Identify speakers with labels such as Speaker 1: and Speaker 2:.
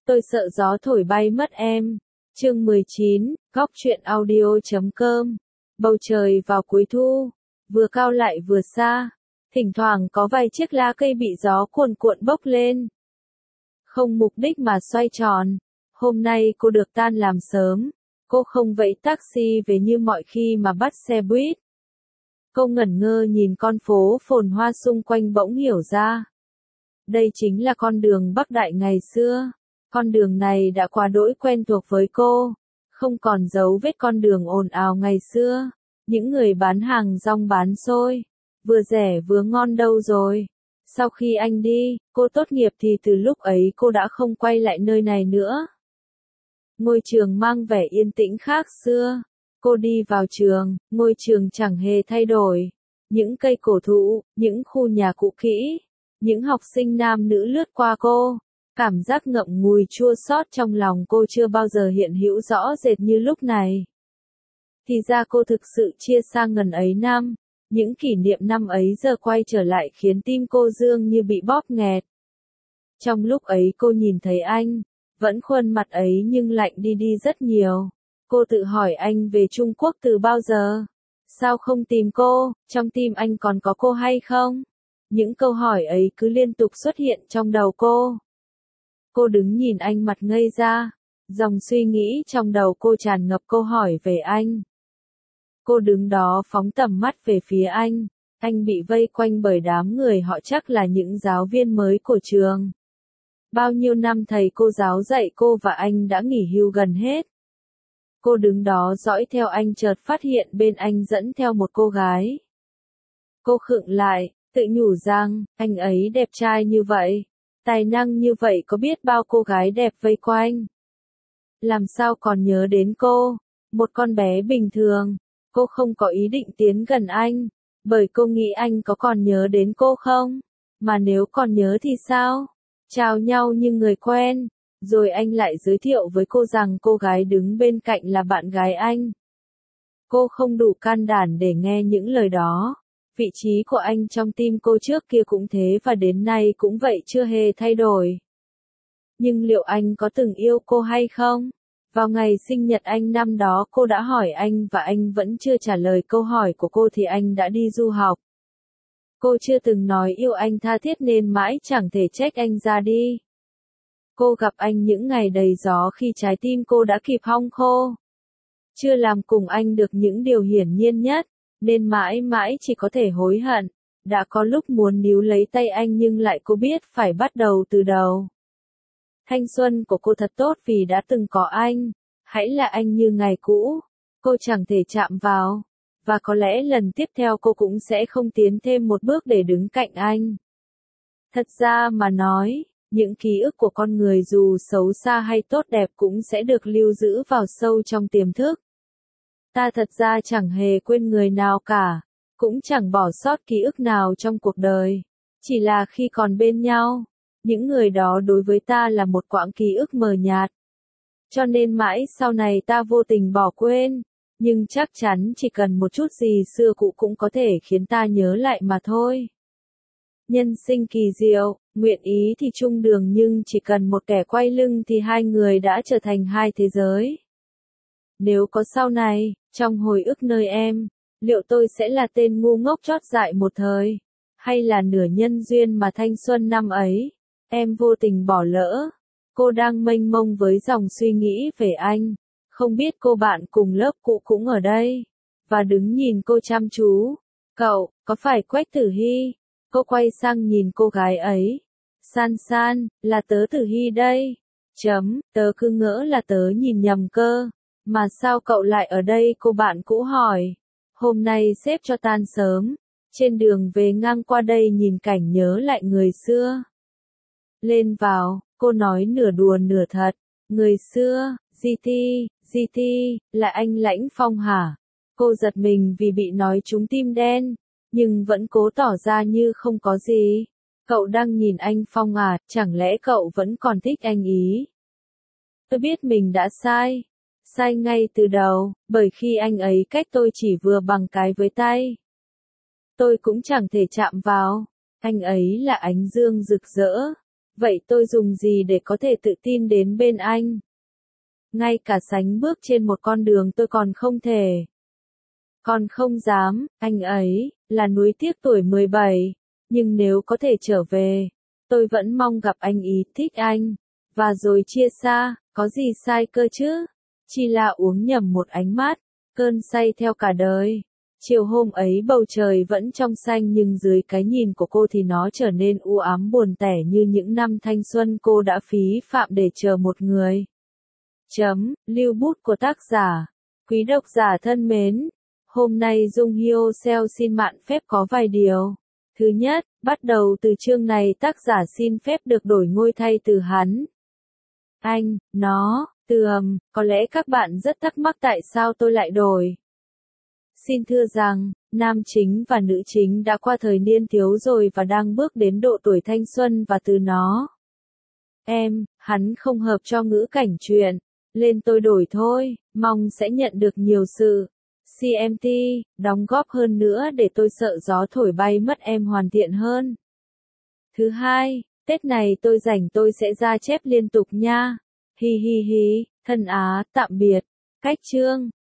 Speaker 1: Tôi sợ gió thổi bay mất em. Chương 19, Góc truyện audio.com. Bầu trời vào cuối thu, vừa cao lại vừa xa, thỉnh thoảng có vài chiếc lá cây bị gió cuồn cuộn bốc lên. Không mục đích mà xoay tròn. Hôm nay cô được tan làm sớm, cô không vẫy taxi về như mọi khi mà bắt xe buýt. Cô ngẩn ngơ nhìn con phố phồn hoa xung quanh bỗng hiểu ra. Đây chính là con đường Bắc Đại ngày xưa. Con đường này đã quá đỗi quen thuộc với cô, không còn dấu vết con đường ồn ào ngày xưa. Những người bán hàng rong bán xôi, vừa rẻ vừa ngon đâu rồi. Sau khi anh đi, cô tốt nghiệp thì từ lúc ấy cô đã không quay lại nơi này nữa. Ngôi trường mang vẻ yên tĩnh khác xưa. Cô đi vào trường, ngôi trường chẳng hề thay đổi. Những cây cổ thụ, những khu nhà cũ kỹ, những học sinh nam nữ lướt qua cô. Cảm giác ngậm ngùi chua xót trong lòng cô chưa bao giờ hiện hữu rõ rệt như lúc này. Thì ra cô thực sự chia xa ngần ấy năm. Những kỷ niệm năm ấy giờ quay trở lại khiến tim cô dường như bị bóp nghẹt. Trong lúc ấy cô nhìn thấy anh, vẫn khuôn mặt ấy nhưng lạnh đi rất nhiều. Cô tự hỏi anh về Trung Quốc từ bao giờ? Sao không tìm cô, trong tim anh còn có cô hay không? Những câu hỏi ấy cứ liên tục xuất hiện trong đầu cô. Cô đứng nhìn anh mặt ngây ra, dòng suy nghĩ trong đầu cô tràn ngập câu hỏi về anh. Cô đứng đó phóng tầm mắt về phía anh bị vây quanh bởi đám người họ chắc là những giáo viên mới của trường. Bao nhiêu năm thầy cô giáo dạy cô và anh đã nghỉ hưu gần hết. Cô đứng đó dõi theo anh chợt phát hiện bên anh dẫn theo một cô gái. Cô khựng lại, tự nhủ rằng, anh ấy đẹp trai như vậy, tài năng như vậy có biết bao cô gái đẹp vây quanh. Làm sao còn nhớ đến cô, một con bé bình thường. Cô không có ý định tiến gần anh, bởi cô nghĩ anh có còn nhớ đến cô không? Mà nếu còn nhớ thì sao? Chào nhau như người quen, rồi anh lại giới thiệu với cô rằng cô gái đứng bên cạnh là bạn gái anh. Cô không đủ can đảm để nghe những lời đó. Vị trí của anh trong tim cô trước kia cũng thế và đến nay cũng vậy chưa hề thay đổi. Nhưng liệu anh có từng yêu cô hay không? Vào ngày sinh nhật anh năm đó cô đã hỏi anh và anh vẫn chưa trả lời câu hỏi của cô thì anh đã đi du học. Cô chưa từng nói yêu anh tha thiết nên mãi chẳng thể trách anh ra đi. Cô gặp anh những ngày đầy gió khi trái tim cô đã kịp hong khô. Chưa làm cùng anh được những điều hiển nhiên nhất, nên mãi mãi chỉ có thể hối hận. Đã có lúc muốn níu lấy tay anh nhưng lại cô biết phải bắt đầu từ đầu. Thanh xuân của cô thật tốt vì đã từng có anh. Hãy là anh như ngày cũ. Cô chẳng thể chạm vào. Và có lẽ lần tiếp theo cô cũng sẽ không tiến thêm một bước để đứng cạnh anh. Thật ra mà nói, những ký ức của con người dù xấu xa hay tốt đẹp cũng sẽ được lưu giữ vào sâu trong tiềm thức. Ta thật ra chẳng hề quên người nào cả, cũng chẳng bỏ sót ký ức nào trong cuộc đời. Chỉ là khi còn bên nhau, những người đó đối với ta là một quãng ký ức mờ nhạt. Cho nên mãi sau này ta vô tình bỏ quên, nhưng chắc chắn chỉ cần một chút gì xưa cũ cũng có thể khiến ta nhớ lại mà thôi. Nhân sinh kỳ diệu, nguyện ý thì chung đường nhưng chỉ cần một kẻ quay lưng thì hai người đã trở thành hai thế giới. Nếu có sau này, trong hồi ức nơi em, liệu tôi sẽ là tên ngu ngốc chót dại một thời, hay là nửa nhân duyên mà thanh xuân năm ấy, em vô tình bỏ lỡ. Cô đang mênh mông với dòng suy nghĩ về anh, không biết cô bạn cùng lớp cũ cũng ở đây, và đứng nhìn cô chăm chú. Cậu, có phải Quách Tử Hy? Cô quay sang nhìn cô gái ấy. San San, là tớ Tử Hy đây. Tớ cứ ngỡ là tớ nhìn nhầm cơ. Mà sao cậu lại ở đây? Cô bạn cũ hỏi. Hôm nay sếp cho tan sớm. Trên đường về ngang qua đây nhìn cảnh nhớ lại người xưa. Lên vào, cô nói nửa đùa nửa thật. Người xưa, GT, là anh Lãnh Phong hả? Cô giật mình vì bị nói trúng tim đen, nhưng vẫn cố tỏ ra như không có gì. Cậu đang nhìn anh Phong à, chẳng lẽ cậu vẫn còn thích anh ý? Tôi biết mình đã sai ngay từ đầu, bởi khi anh ấy cách tôi chỉ vừa bằng cái với tay. Tôi cũng chẳng thể chạm vào, anh ấy là ánh dương rực rỡ, Vậy tôi dùng gì để có thể tự tin đến bên anh? Ngay cả sánh bước trên một con đường tôi còn không thể. Còn không dám, anh ấy, là nuối tiếc tuổi 17. Nhưng nếu có thể trở về, tôi vẫn mong gặp anh ý, thích anh. Và rồi chia xa, có gì sai cơ chứ? Chỉ là uống nhầm một ánh mắt, cơn say theo cả đời. Chiều hôm ấy bầu trời vẫn trong xanh nhưng dưới cái nhìn của cô thì nó trở nên u ám buồn tẻ như những năm thanh xuân cô đã phí phạm để chờ một người. Lưu bút của tác giả. Quý độc giả thân mến, hôm nay Dung Hyo Seo xin mạn phép có vài điều. Thứ nhất, bắt đầu từ chương này tác giả xin phép được đổi ngôi thay từ hắn. Anh, nó, từ có lẽ các bạn rất thắc mắc tại sao tôi lại đổi. Xin thưa rằng, nam chính và nữ chính đã qua thời niên thiếu rồi và đang bước đến độ tuổi thanh xuân và từ nó. Hắn không hợp cho ngữ cảnh truyện. Lên tôi đổi thôi, mong sẽ nhận được nhiều sự CMT, đóng góp hơn nữa để tôi sợ gió thổi bay mất em hoàn thiện hơn. Thứ hai, Tết này tôi rảnh tôi sẽ ra chép liên tục nha. Hi hi hi, thân Á, tạm biệt. Cách chương.